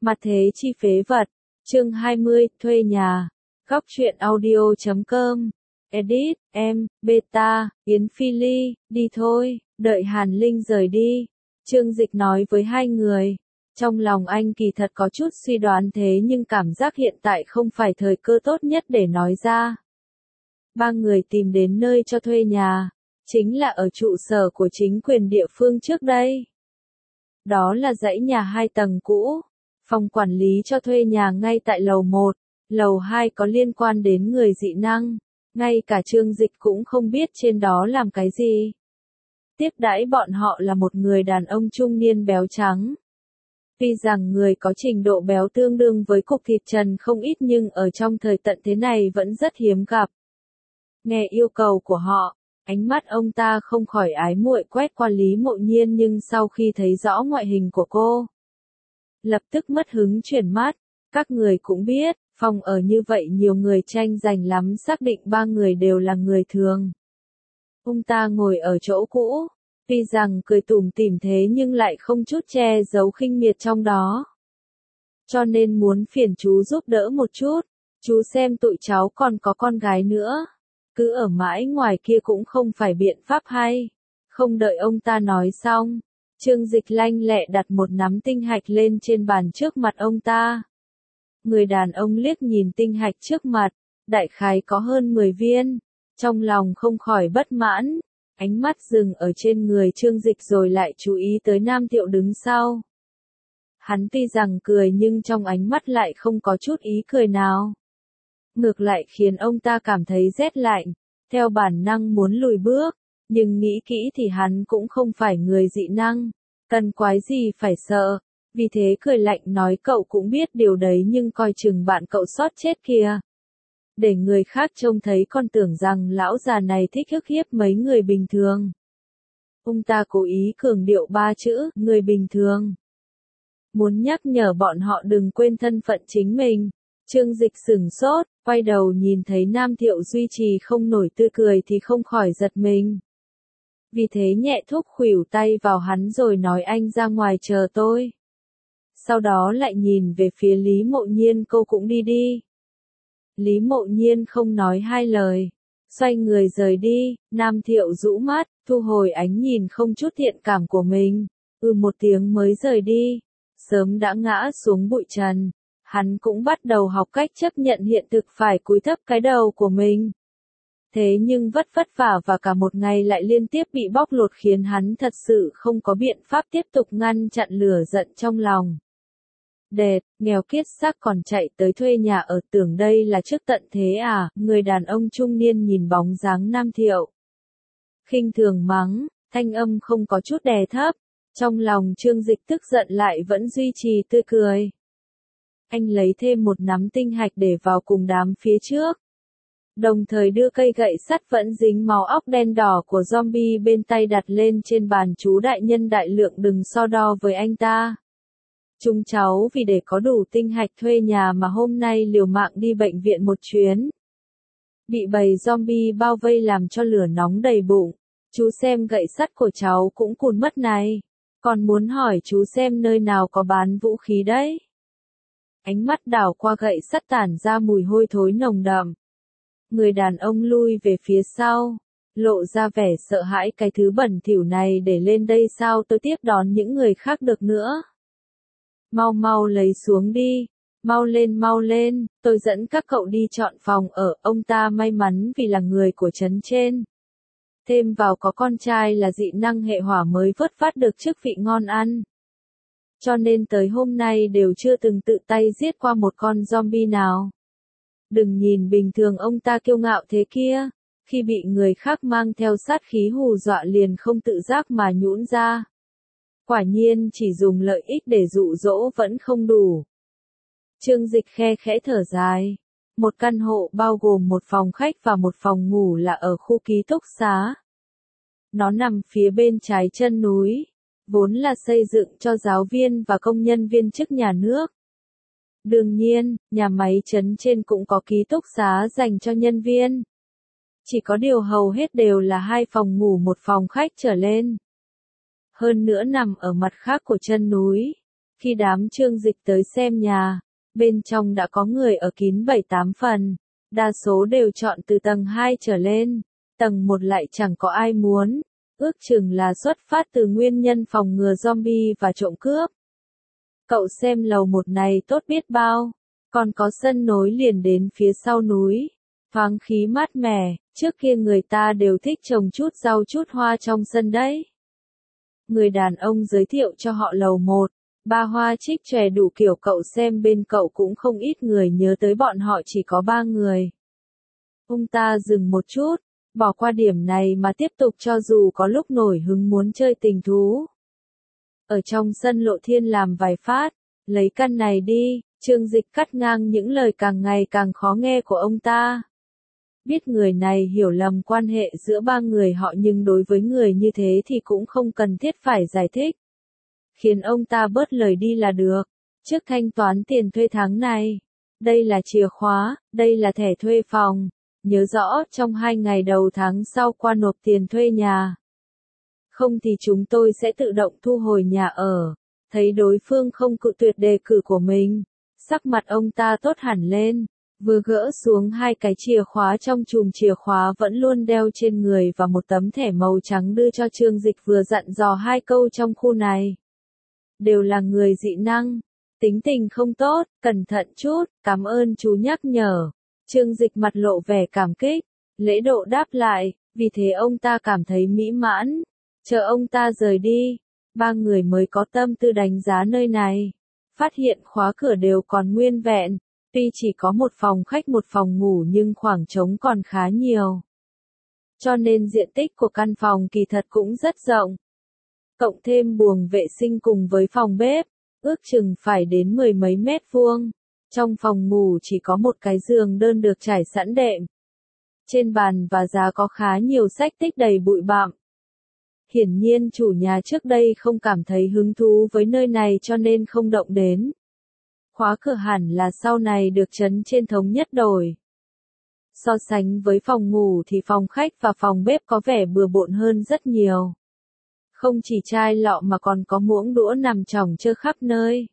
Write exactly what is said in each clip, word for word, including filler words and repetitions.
Mặt thế chi phế vật. Chương hai mươi, thuê nhà. Góc truyện audio chấm com. Edit, em, beta, Yến Phi Ly, đi thôi, đợi Hàn Linh rời đi. Trương Dịch nói với hai người. Trong lòng anh kỳ thật có chút suy đoán thế nhưng cảm giác hiện tại không phải thời cơ tốt nhất để nói ra. Ba người tìm đến nơi cho thuê nhà, chính là ở trụ sở của chính quyền địa phương trước đây. Đó là dãy nhà hai tầng cũ, phòng quản lý cho thuê nhà ngay tại lầu một, lầu hai có liên quan đến người dị năng, ngay cả Trương Dịch cũng không biết trên đó làm cái gì. Tiếp đãi bọn họ là một người đàn ông trung niên béo trắng. Tuy rằng người có trình độ béo tương đương với cục thịt trần không ít nhưng ở trong thời tận thế này vẫn rất hiếm gặp. Nghe yêu cầu của họ, ánh mắt ông ta không khỏi ái muội quét qua Lý Mộ Nhiên nhưng sau khi thấy rõ ngoại hình của cô, lập tức mất hứng chuyển mắt. Các người cũng biết, phòng ở như vậy nhiều người tranh giành lắm, xác định ba người đều là người thường. Ông ta ngồi ở chỗ cũ, tuy rằng cười tủm tỉm thế nhưng lại không chút che giấu khinh miệt trong đó. Cho nên muốn phiền chú giúp đỡ một chút, chú xem tụi cháu còn có con gái nữa. Cứ ở mãi ngoài kia cũng không phải biện pháp hay. Không đợi ông ta nói xong, Trương Dịch lanh lẹ đặt một nắm tinh hạch lên trên bàn trước mặt ông ta. Người đàn ông liếc nhìn tinh hạch trước mặt, đại khái có hơn mười viên, trong lòng không khỏi bất mãn, ánh mắt dừng ở trên người Trương Dịch rồi lại chú ý tới Nam Thiệu đứng sau. Hắn tuy rằng cười nhưng trong ánh mắt lại không có chút ý cười nào. Ngược lại khiến ông ta cảm thấy rét lạnh, theo bản năng muốn lùi bước, nhưng nghĩ kỹ thì hắn cũng không phải người dị năng, cần quái gì phải sợ, vì thế cười lạnh nói cậu cũng biết điều đấy nhưng coi chừng bạn cậu sót chết kìa. Để người khác trông thấy còn tưởng rằng lão già này thích ức hiếp mấy người bình thường. Ông ta cố ý cường điệu ba chữ, người bình thường. Muốn nhắc nhở bọn họ đừng quên thân phận chính mình. Trương Dịch sửng sốt, quay đầu nhìn thấy Nam Thiệu duy trì không nổi tươi cười thì không khỏi giật mình. Vì thế nhẹ thúc khuỷu tay vào hắn rồi nói anh ra ngoài chờ tôi. Sau đó lại nhìn về phía Lý Mộ Nhiên, cô cũng đi đi. Lý Mộ Nhiên không nói hai lời, xoay người rời đi. Nam Thiệu rũ mắt, thu hồi ánh nhìn không chút thiện cảm của mình, ừ một tiếng mới rời đi. Sớm đã ngã xuống bụi trần, hắn cũng bắt đầu học cách chấp nhận hiện thực phải cúi thấp cái đầu của mình. Thế nhưng vất vất vả và cả một ngày lại liên tiếp bị bóc lột khiến hắn thật sự không có biện pháp tiếp tục ngăn chặn lửa giận trong lòng. Đệt, nghèo kiết xác còn chạy tới thuê nhà ở, tưởng đây là trước tận thế à? Người đàn ông trung niên nhìn bóng dáng Nam Thiệu, khinh thường mắng, thanh âm không có chút đè thấp. Trong lòng Trương Dịch tức giận lại vẫn duy trì tươi cười. Anh lấy thêm một nắm tinh hạch để vào cùng đám phía trước, đồng thời đưa cây gậy sắt vẫn dính máu óc đen đỏ của zombie bên tay đặt lên trên bàn. Chú đại nhân đại lượng đừng so đo với anh ta. Chúng cháu vì để có đủ tinh hạch thuê nhà mà hôm nay liều mạng đi bệnh viện một chuyến. Bị bầy zombie bao vây làm cho lửa nóng đầy bụng. Chú xem gậy sắt của cháu cũng cùn mất này. Còn muốn hỏi chú xem nơi nào có bán vũ khí đấy. Ánh mắt đảo qua gậy sắt tản ra mùi hôi thối nồng đậm. Người đàn ông lui về phía sau, lộ ra vẻ sợ hãi, cái thứ bẩn thỉu này để lên đây sao tôi tiếp đón những người khác được nữa. Mau mau lấy xuống đi, mau lên mau lên, tôi dẫn các cậu đi chọn phòng ở. Ông ta may mắn vì là người của trấn trên. Thêm vào có con trai là dị năng hệ hỏa mới vớt vát được chức vị ngon ăn. Cho nên tới hôm nay đều chưa từng tự tay giết qua một con zombie nào. Đừng nhìn bình thường ông ta kiêu ngạo thế kia, khi bị người khác mang theo sát khí hù dọa liền không tự giác mà nhũn ra. Quả nhiên chỉ dùng lợi ích để dụ dỗ vẫn không đủ. Trương Dịch khe khẽ thở dài. Một căn hộ bao gồm một phòng khách và một phòng ngủ là ở khu ký túc xá. Nó nằm phía bên trái chân núi, vốn là xây dựng cho giáo viên và công nhân viên chức nhà nước. Đương nhiên, nhà máy trấn trên cũng có ký túc xá dành cho nhân viên. Chỉ có điều hầu hết đều là hai phòng ngủ một phòng khách trở lên. Hơn nữa nằm ở mặt khác của chân núi, Khi đám Trương Dịch tới xem nhà, bên trong đã có người ở kín bảy tám phần, đa số đều chọn từ tầng hai trở lên, tầng một lại chẳng có ai muốn, ước chừng là xuất phát từ nguyên nhân phòng ngừa zombie và trộm cướp. Cậu xem lầu một này tốt biết bao, còn có sân nối liền đến phía sau núi, thoáng khí mát mẻ, trước kia người ta đều thích trồng chút rau chút hoa trong sân đấy. Người đàn ông giới thiệu cho họ lầu một, ba hoa trích chòe đủ kiểu, cậu xem bên cậu cũng không ít người nhớ tới bọn họ chỉ có ba người. Ông ta dừng một chút, bỏ qua điểm này mà tiếp tục cho dù có lúc nổi hứng muốn chơi tình thú. Ở trong sân Lộ Thiên làm vài phát, lấy căn này đi, Trương Dịch cắt ngang những lời càng ngày càng khó nghe của ông ta. Biết người này hiểu lầm quan hệ giữa ba người họ nhưng đối với người như thế thì cũng không cần thiết phải giải thích. Khiến ông ta bớt lời đi là được. Trước thanh toán tiền thuê tháng này. Đây là chìa khóa, đây là thẻ thuê phòng. Nhớ rõ trong hai ngày đầu tháng sau qua nộp tiền thuê nhà. Không thì chúng tôi sẽ tự động thu hồi nhà ở. Thấy đối phương không cự tuyệt đề cử của mình. Sắc mặt ông ta tốt hẳn lên. Vừa gỡ xuống hai cái chìa khóa trong chùm chìa khóa vẫn luôn đeo trên người và một tấm thẻ màu trắng đưa cho Trương Dịch, vừa dặn dò hai câu trong khu này. Đều là người dị năng, tính tình không tốt, cẩn thận chút, cảm ơn chú nhắc nhở. Trương Dịch mặt lộ vẻ cảm kích, lễ độ đáp lại, vì thế ông ta cảm thấy mỹ mãn. Chờ ông ta rời đi, ba người mới có tâm tư đánh giá nơi này. Phát hiện khóa cửa đều còn nguyên vẹn. Tuy chỉ có một phòng khách một phòng ngủ nhưng khoảng trống còn khá nhiều. Cho nên diện tích của căn phòng kỳ thật cũng rất rộng. Cộng thêm buồng vệ sinh cùng với phòng bếp, ước chừng phải đến mười mấy mét vuông. Trong phòng ngủ chỉ có một cái giường đơn được trải sẵn đệm. Trên bàn và giá có khá nhiều sách tích đầy bụi bặm. Hiển nhiên chủ nhà trước đây không cảm thấy hứng thú với nơi này cho nên không động đến. Khóa cửa hẳn là sau này được trấn trên thống nhất đổi. So sánh với phòng ngủ thì phòng khách và phòng bếp có vẻ bừa bộn hơn rất nhiều. Không chỉ chai lọ mà còn có muỗng đũa nằm chồng chơ khắp nơi.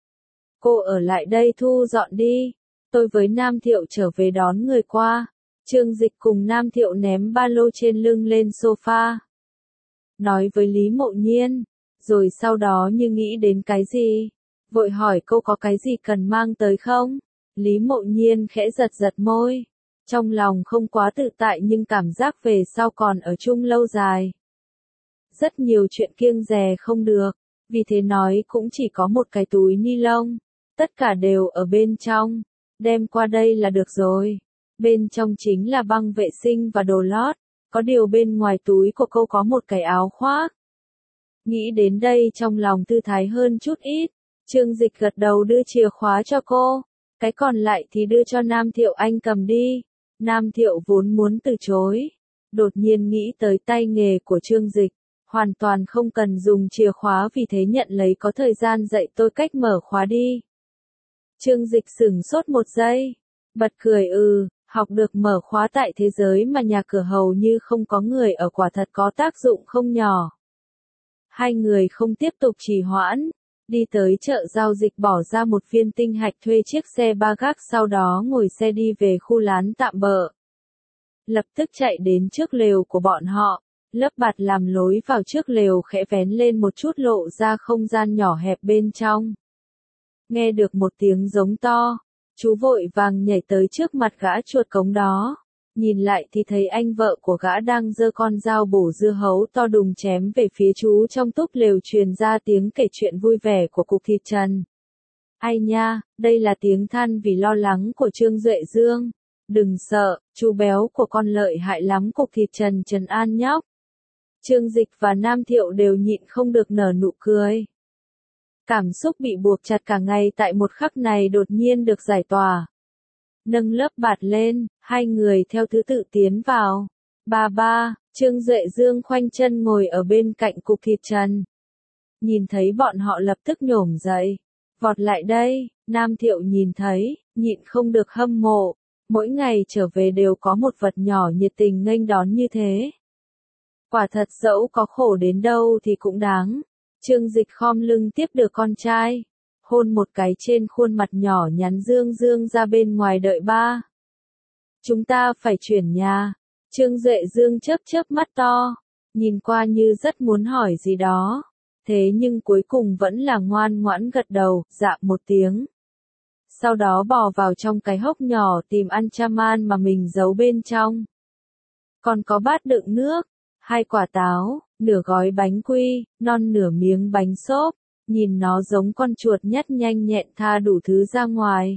Cô ở lại đây thu dọn đi. Tôi với Nam Thiệu trở về đón người qua. Trương Dịch cùng Nam Thiệu ném ba lô trên lưng lên sofa. Nói với Lý Mộ Nhiên. Rồi sau đó như nghĩ đến cái gì. Vội hỏi cô có cái gì cần mang tới không? Lý Mộ Nhiên khẽ giật giật môi. Trong lòng không quá tự tại nhưng cảm giác về sau còn ở chung lâu dài. Rất nhiều chuyện kiêng dè không được. Vì thế nói cũng chỉ có một cái túi ni lông. Tất cả đều ở bên trong. Đem qua đây là được rồi. Bên trong chính là băng vệ sinh và đồ lót. Có điều bên ngoài túi của cô có một cái áo khoác. Nghĩ đến đây trong lòng thư thái hơn chút ít. Trương Dịch gật đầu đưa chìa khóa cho cô. Cái còn lại thì đưa cho Nam Thiệu, anh cầm đi. Nam Thiệu vốn muốn từ chối. Đột nhiên nghĩ tới tay nghề của Trương Dịch. Hoàn toàn không cần dùng chìa khóa vì thế nhận lấy, có thời gian dạy tôi cách mở khóa đi. Trương Dịch sửng sốt một giây. Bật cười ừ, học được mở khóa tại thế giới mà nhà cửa hầu như không có người ở quả thật có tác dụng không nhỏ. Hai người không tiếp tục trì hoãn. Đi tới chợ giao dịch bỏ ra một viên tinh hạch thuê chiếc xe ba gác, sau đó ngồi xe đi về khu lán tạm bợ. Lập tức chạy đến trước lều của bọn họ, lớp bạt làm lối vào trước lều khẽ vén lên một chút lộ ra không gian nhỏ hẹp bên trong. Nghe được một tiếng giống to, chú vội vàng nhảy tới trước mặt gã chuột cống đó. Nhìn lại thì thấy anh vợ của gã đang giơ con dao bổ dưa hấu to đùng chém về phía chú. Trong túp lều truyền ra tiếng kể chuyện vui vẻ của Cục Thịt Trần. Ai nha, đây là tiếng than vì lo lắng của Trương Duệ Dương. Đừng sợ, chú béo của con lợi hại lắm. Cục Thịt Trần trấn an nhóc. Trương Dịch và Nam Thiệu đều nhịn không được nở nụ cười. Cảm xúc bị buộc chặt cả ngày tại một khắc này đột nhiên được giải tỏa. Nâng lớp bạt lên, hai người theo thứ tự tiến vào. Ba ba, Trương Duệ Dương khoanh chân ngồi ở bên cạnh Cục Thịt Trần. Nhìn thấy bọn họ lập tức nhổm dậy. Vọt lại đây, Nam Thiệu nhìn thấy, nhịn không được hâm mộ. Mỗi ngày trở về đều có một vật nhỏ nhiệt tình nghênh đón như thế. Quả thật dẫu có khổ đến đâu thì cũng đáng. Trương Dịch khom lưng tiếp được con trai. hôn một cái trên khuôn mặt nhỏ nhắn Dương Dương ra bên ngoài đợi ba. Chúng ta phải chuyển nhà. Trương Duệ Dương chớp chớp mắt to, nhìn qua như rất muốn hỏi gì đó. Thế nhưng cuối cùng vẫn là ngoan ngoãn gật đầu, dạ một tiếng. Sau đó bò vào trong cái hốc nhỏ tìm ăn chaman mà mình giấu bên trong. Còn có bát đựng nước, hai quả táo, nửa gói bánh quy, non nửa miếng bánh xốp, nhìn nó giống con chuột nhắt nhanh nhẹn tha đủ thứ ra ngoài.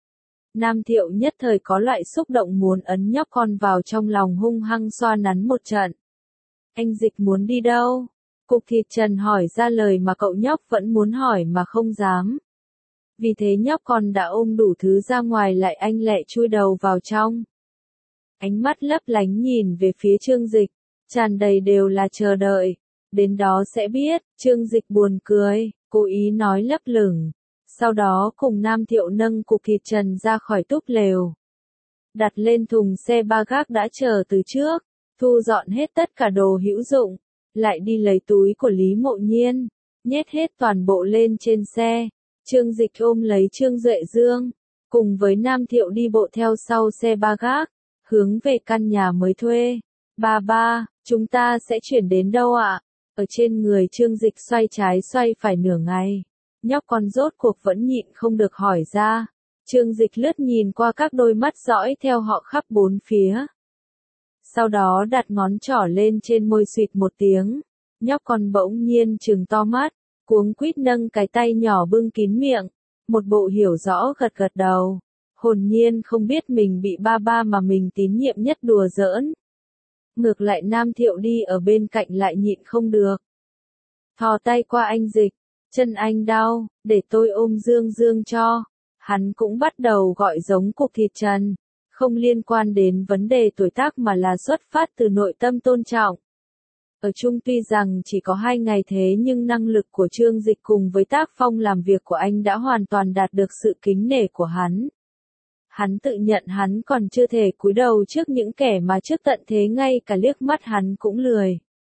Nam Thiệu nhất thời có loại xúc động muốn ấn nhóc con vào trong lòng hung hăng xoa nắn một trận. Anh Dịch muốn đi đâu? Cục Thịt Trần hỏi ra lời mà cậu nhóc vẫn muốn hỏi mà không dám. Vì thế nhóc con đã ôm đủ thứ ra ngoài lại anh lẹ chui đầu vào trong. Ánh mắt lấp lánh nhìn về phía Trương Dịch, tràn đầy đều là chờ đợi. Đến đó sẽ biết, Trương Dịch buồn cười, cố ý nói lấp lửng. Sau đó cùng Nam Thiệu nâng Cục Thịt Trần ra khỏi túp lều. Đặt lên thùng xe ba gác đã chờ từ trước, thu dọn hết tất cả đồ hữu dụng, lại đi lấy túi của Lý Mộ Nhiên, nhét hết toàn bộ lên trên xe. Trương Dịch ôm lấy Trương Duệ Dương, cùng với Nam Thiệu đi bộ theo sau xe ba gác, hướng về căn nhà mới thuê. Ba ba, chúng ta sẽ chuyển đến đâu ạ? Ở trên người Trương Dịch xoay trái xoay phải nửa ngày. Nhóc con rốt cuộc vẫn nhịn không được hỏi ra. Trương Dịch lướt nhìn qua các đôi mắt dõi theo họ khắp bốn phía. Sau đó đặt ngón trỏ lên trên môi xịt một tiếng. Nhóc con bỗng nhiên trừng to mắt, cuống quýt nâng cái tay nhỏ bưng kín miệng. Một bộ hiểu rõ gật gật đầu. Hồn nhiên không biết mình bị ba ba mà mình tín nhiệm nhất đùa giỡn. Ngược lại Nam Thiệu đi ở bên cạnh lại nhịn không được. Thò tay qua anh Dịch. Chân anh đau, để tôi ôm Dương Dương cho. Hắn cũng bắt đầu gọi giống Cục Thịt Trần. Không liên quan đến vấn đề tuổi tác mà là xuất phát từ nội tâm tôn trọng. Ở chung tuy rằng chỉ có hai ngày thế nhưng năng lực của Trương Dịch cùng với tác phong làm việc của anh đã hoàn toàn đạt được sự kính nể của hắn. Hắn tự nhận hắn còn chưa thể cúi đầu trước những kẻ mà trước tận thế ngay cả liếc mắt hắn cũng lười.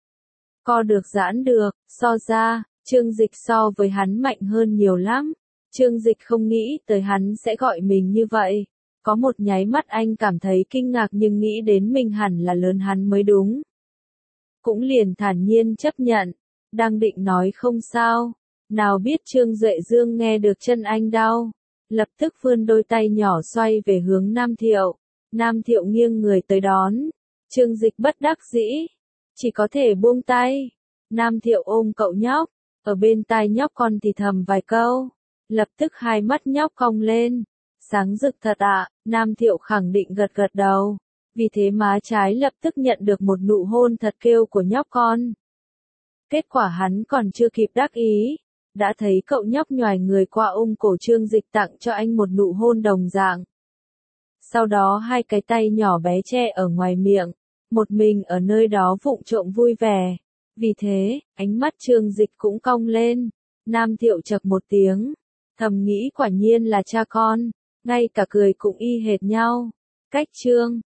Co được giãn được, so ra, Trương Dịch so với hắn mạnh hơn nhiều lắm. Trương Dịch không nghĩ tới hắn sẽ gọi mình như vậy. Có một nháy mắt anh cảm thấy kinh ngạc nhưng nghĩ đến mình hẳn là lớn hắn mới đúng. Cũng liền thản nhiên chấp nhận, đang định nói không sao. Nào biết Trương Duệ Dương nghe được chân anh đau. Lập tức vươn đôi tay nhỏ xoay về hướng Nam Thiệu. Nam Thiệu nghiêng người tới đón. Trương Dịch bất đắc dĩ. Chỉ có thể buông tay. Nam Thiệu ôm cậu nhóc. Ở bên tai nhóc con thì thầm vài câu. Lập tức hai mắt nhóc cong lên. Sáng rực thật ạ, Nam Thiệu khẳng định gật gật đầu. Vì thế má trái lập tức nhận được một nụ hôn thật kêu của nhóc con. Kết quả hắn còn chưa kịp đắc ý. Đã thấy cậu nhóc nhoài người qua ôm cổ Trương Dịch tặng cho anh một nụ hôn đồng dạng. Sau đó hai cái tay nhỏ bé che ở ngoài miệng. Một mình ở nơi đó vụng trộm vui vẻ. Vì thế, ánh mắt Trương Dịch cũng cong lên. Nam Thiệu chậc một tiếng. Thầm nghĩ quả nhiên là cha con. Ngay cả cười cũng y hệt nhau. Cách Trương